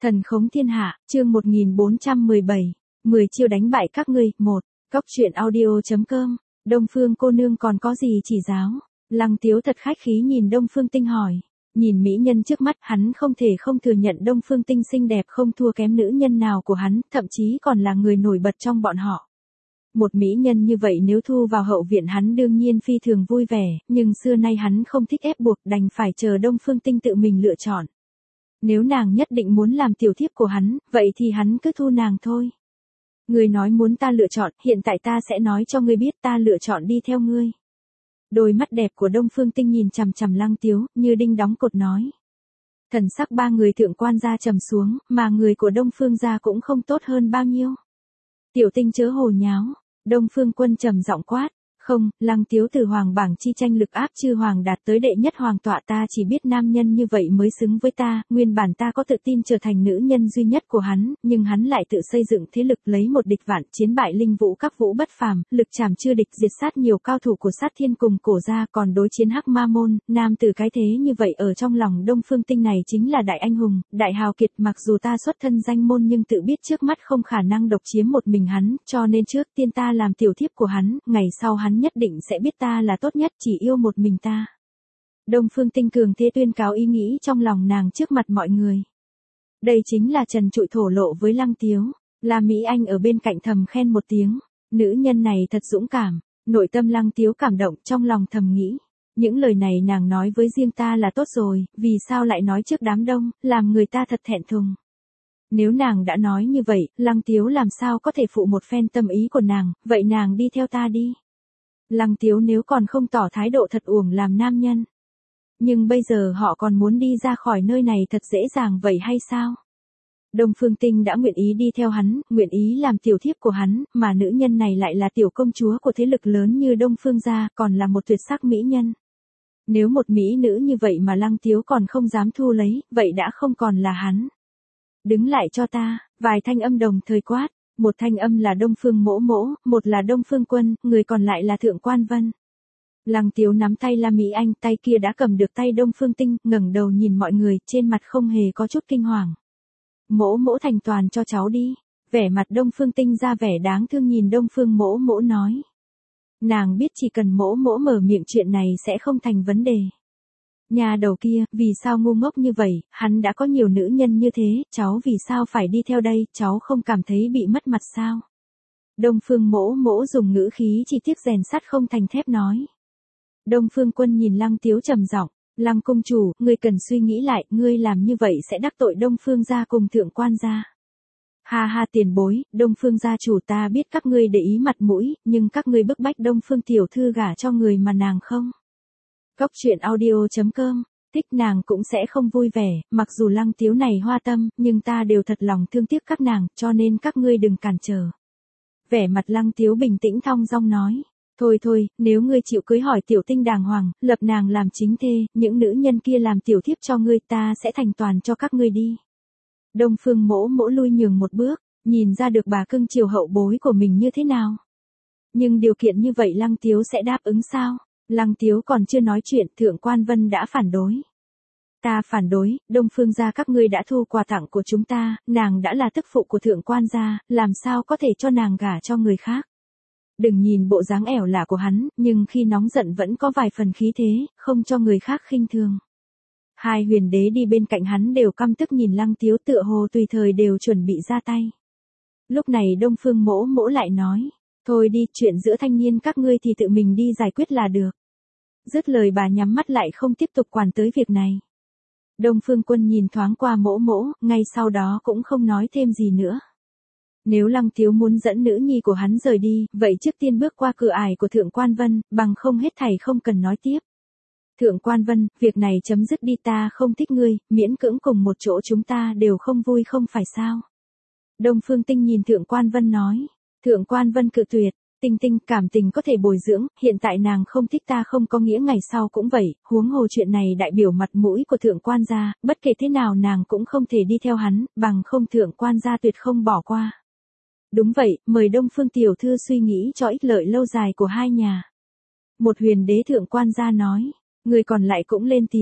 Thần khống thiên hạ, chương 1417, 10 chiêu đánh bại các ngươi, 1. Góc truyện audio.com, Đông Phương cô nương còn có gì chỉ giáo? Lăng Tiếu thật khách khí nhìn Đông Phương Tinh hỏi. Nhìn mỹ nhân trước mắt, hắn không thể không thừa nhận Đông Phương Tinh xinh đẹp không thua kém nữ nhân nào của hắn, thậm chí còn là người nổi bật trong bọn họ. Một mỹ nhân như vậy nếu thu vào hậu viện hắn đương nhiên phi thường vui vẻ, nhưng xưa nay hắn không thích ép buộc, đành phải chờ Đông Phương Tinh tự mình lựa chọn. Nếu nàng nhất định muốn làm tiểu thiếp của hắn, vậy thì hắn cứ thu nàng thôi. Ngươi nói muốn ta lựa chọn, hiện tại ta sẽ nói cho ngươi biết ta lựa chọn đi theo ngươi. Đôi mắt đẹp của Đông Phương Tinh nhìn chằm chằm Lăng Tiếu, như đinh đóng cột nói. Thần sắc ba người thượng quan gia trầm xuống, mà người của Đông Phương gia cũng không tốt hơn bao nhiêu. Tiểu Tinh chớ hồ nháo, Đông Phương Quân trầm giọng quát. Không, Lăng Tiếu từ hoàng bảng chi tranh lực áp chư hoàng đạt tới đệ nhất hoàng tọa, ta chỉ biết nam nhân như vậy mới xứng với ta, nguyên bản ta có tự tin trở thành nữ nhân duy nhất của hắn, nhưng hắn lại tự xây dựng thế lực lấy một địch vạn, chiến bại linh vũ các vũ bất phàm, lực chảm chưa địch, diệt sát nhiều cao thủ của sát thiên cùng cổ gia, còn đối chiến hắc ma môn, nam tử cái thế như vậy ở trong lòng Đông Phương Tinh này chính là đại anh hùng, đại hào kiệt, mặc dù ta xuất thân danh môn nhưng tự biết trước mắt không khả năng độc chiếm một mình hắn, cho nên trước tiên ta làm tiểu thiếp của hắn, ngày sau hắn nhất định sẽ biết ta là tốt nhất, chỉ yêu một mình ta. Đông Phương Tinh cường thế tuyên cáo ý nghĩ trong lòng nàng trước mặt mọi người. Đây chính là trần trụi thổ lộ với Lăng Tiếu. La Mỹ Anh ở bên cạnh thầm khen một tiếng. Nữ nhân này thật dũng cảm. Nội tâm Lăng Tiếu cảm động, trong lòng thầm nghĩ. Những lời này nàng nói với riêng ta là tốt rồi, vì sao lại nói trước đám đông, làm người ta thật thẹn thùng. Nếu nàng đã nói như vậy, Lăng Tiếu làm sao có thể phụ một phen tâm ý của nàng, vậy nàng đi theo ta đi. Lăng Tiếu nếu còn không tỏ thái độ thật uổng làm nam nhân. Nhưng bây giờ họ còn muốn đi ra khỏi nơi này thật dễ dàng vậy hay sao? Đông Phương Tinh đã nguyện ý đi theo hắn, nguyện ý làm tiểu thiếp của hắn, mà nữ nhân này lại là tiểu công chúa của thế lực lớn như Đông Phương gia, còn là một tuyệt sắc mỹ nhân. Nếu một mỹ nữ như vậy mà Lăng Tiếu còn không dám thu lấy, vậy đã không còn là hắn. Đứng lại cho ta, vài thanh âm đồng thời quát. Một thanh âm là Đông Phương Mỗ Mỗ, một là Đông Phương Quân, người còn lại là Thượng Quan Vân. Lăng Tiếu nắm tay La Mỹ Anh, tay kia đã cầm được tay Đông Phương Tinh, ngẩng đầu nhìn mọi người, trên mặt không hề có chút kinh hoàng. Mỗ Mỗ thành toàn cho cháu đi. Vẻ mặt Đông Phương Tinh ra vẻ đáng thương nhìn Đông Phương Mỗ Mỗ nói. Nàng biết chỉ cần Mỗ Mỗ mở miệng chuyện này sẽ không thành vấn đề. Nhà đầu kia, vì sao ngu ngốc như vậy, hắn đã có nhiều nữ nhân như thế, cháu vì sao phải đi theo đây, cháu không cảm thấy bị mất mặt sao? Đông Phương Mỗ Mỗ dùng ngữ khí chỉ tiếc rèn sắt không thành thép nói. Đông Phương Quân nhìn Lăng Tiếu trầm giọng, Lăng công chủ, ngươi cần suy nghĩ lại, ngươi làm như vậy sẽ đắc tội Đông Phương gia cùng Thượng Quan gia. Ha ha tiền bối, Đông Phương gia chủ, ta biết các ngươi để ý mặt mũi, nhưng các ngươi bức bách Đông Phương tiểu thư gả cho người mà nàng không. Góc truyện audio.com, thích nàng cũng sẽ không vui vẻ, mặc dù Lăng Tiếu này hoa tâm, nhưng ta đều thật lòng thương tiếc các nàng, cho nên các ngươi đừng cản trở. Vẻ mặt Lăng Tiếu bình tĩnh thong dong nói, thôi thôi, nếu ngươi chịu cưới hỏi Tiểu Tinh đàng hoàng, lập nàng làm chính thê, những nữ nhân kia làm tiểu thiếp cho ngươi, ta sẽ thành toàn cho các ngươi đi. Đông Phương Mỗ Mỗ lui nhường một bước, nhìn ra được bà cưng chiều hậu bối của mình như thế nào. Nhưng điều kiện như vậy Lăng Tiếu sẽ đáp ứng sao? Lăng Tiếu còn chưa nói chuyện, Thượng Quan Vân đã phản đối. Ta phản đối, Đông Phương gia các ngươi đã thu quà tặng của chúng ta, nàng đã là tức phụ của Thượng Quan gia, làm sao có thể cho nàng gả cho người khác. Đừng nhìn bộ dáng ẻo lả của hắn, nhưng khi nóng giận vẫn có vài phần khí thế, không cho người khác khinh thường. Hai huyền đế đi bên cạnh hắn đều căm tức nhìn Lăng Tiếu, tựa hồ tùy thời đều chuẩn bị ra tay. Lúc này Đông Phương Mỗ Mỗ lại nói. Thôi đi, chuyện giữa thanh niên các ngươi thì tự mình đi giải quyết là được. Dứt lời bà nhắm mắt lại không tiếp tục quản tới việc này. Đông Phương Quân nhìn thoáng qua Mỗ Mỗ, ngay sau đó cũng không nói thêm gì nữa. Nếu Lăng Tiếu muốn dẫn nữ nhi của hắn rời đi, vậy trước tiên bước qua cửa ải của Thượng Quan Vân, bằng không hết thảy không cần nói tiếp. Thượng Quan Vân, việc này chấm dứt đi, ta không thích ngươi, miễn cưỡng cùng một chỗ chúng ta đều không vui không phải sao. Đông Phương Tinh nhìn Thượng Quan Vân nói. Thượng Quan Vân cự tuyệt, Tinh Tinh, cảm tình có thể bồi dưỡng, hiện tại nàng không thích ta không có nghĩa ngày sau cũng vậy, huống hồ chuyện này đại biểu mặt mũi của Thượng Quan gia, bất kể thế nào nàng cũng không thể đi theo hắn, bằng không Thượng Quan gia tuyệt không bỏ qua. Đúng vậy, mời Đông Phương tiểu thư suy nghĩ cho ích lợi lâu dài của hai nhà. Một huyền đế Thượng Quan gia nói, người còn lại cũng lên tiếng.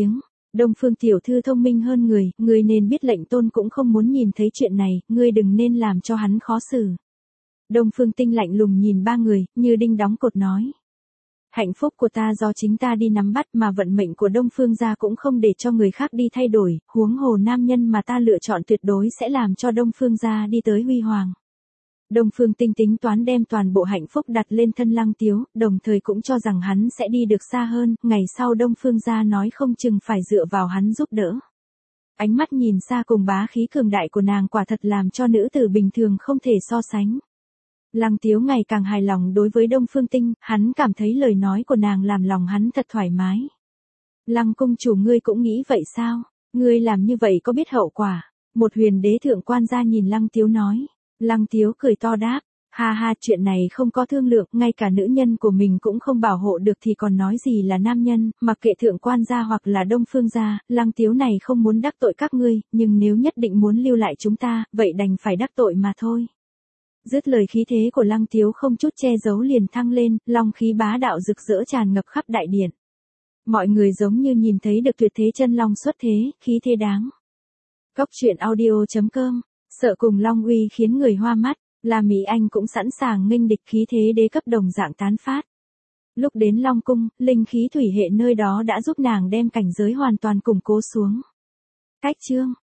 Đông Phương tiểu thư thông minh hơn người nên biết lệnh tôn cũng không muốn nhìn thấy chuyện này, ngươi đừng nên làm cho hắn khó xử. Đông Phương Tinh lạnh lùng nhìn ba người, như đinh đóng cột nói. Hạnh phúc của ta do chính ta đi nắm bắt mà vận mệnh của Đông Phương gia cũng không để cho người khác đi thay đổi, huống hồ nam nhân mà ta lựa chọn tuyệt đối sẽ làm cho Đông Phương gia đi tới huy hoàng. Đông Phương Tinh tính toán đem toàn bộ hạnh phúc đặt lên thân Lăng Tiếu, đồng thời cũng cho rằng hắn sẽ đi được xa hơn, ngày sau Đông Phương gia nói không chừng phải dựa vào hắn giúp đỡ. Ánh mắt nhìn xa cùng bá khí cường đại của nàng quả thật làm cho nữ tử bình thường không thể so sánh. Lăng Tiếu ngày càng hài lòng đối với Đông Phương Tinh, hắn cảm thấy lời nói của nàng làm lòng hắn thật thoải mái. Lăng cung chủ ngươi cũng nghĩ vậy sao? Ngươi làm như vậy có biết hậu quả? Một huyền đế thượng quan gia nhìn Lăng Tiếu nói. Lăng Tiếu cười to đáp. Ha ha, chuyện này không có thương lượng, ngay cả nữ nhân của mình cũng không bảo hộ được thì còn nói gì là nam nhân, mặc kệ thượng quan gia hoặc là Đông Phương gia, Lăng Tiếu này không muốn đắc tội các ngươi, nhưng nếu nhất định muốn lưu lại chúng ta, vậy đành phải đắc tội mà thôi. Dứt lời khí thế của Lăng Tiếu không chút che giấu liền thăng lên, long khí bá đạo rực rỡ tràn ngập khắp đại điện. Mọi người giống như nhìn thấy được tuyệt thế chân long xuất thế, khí thế đáng. Cốc truyện audio.com, sợ cùng long uy khiến người hoa mắt, là Mỹ Anh cũng sẵn sàng nghênh địch khí thế đế cấp đồng dạng tán phát. Lúc đến Long Cung, linh khí thủy hệ nơi đó đã giúp nàng đem cảnh giới hoàn toàn củng cố xuống. Cách chương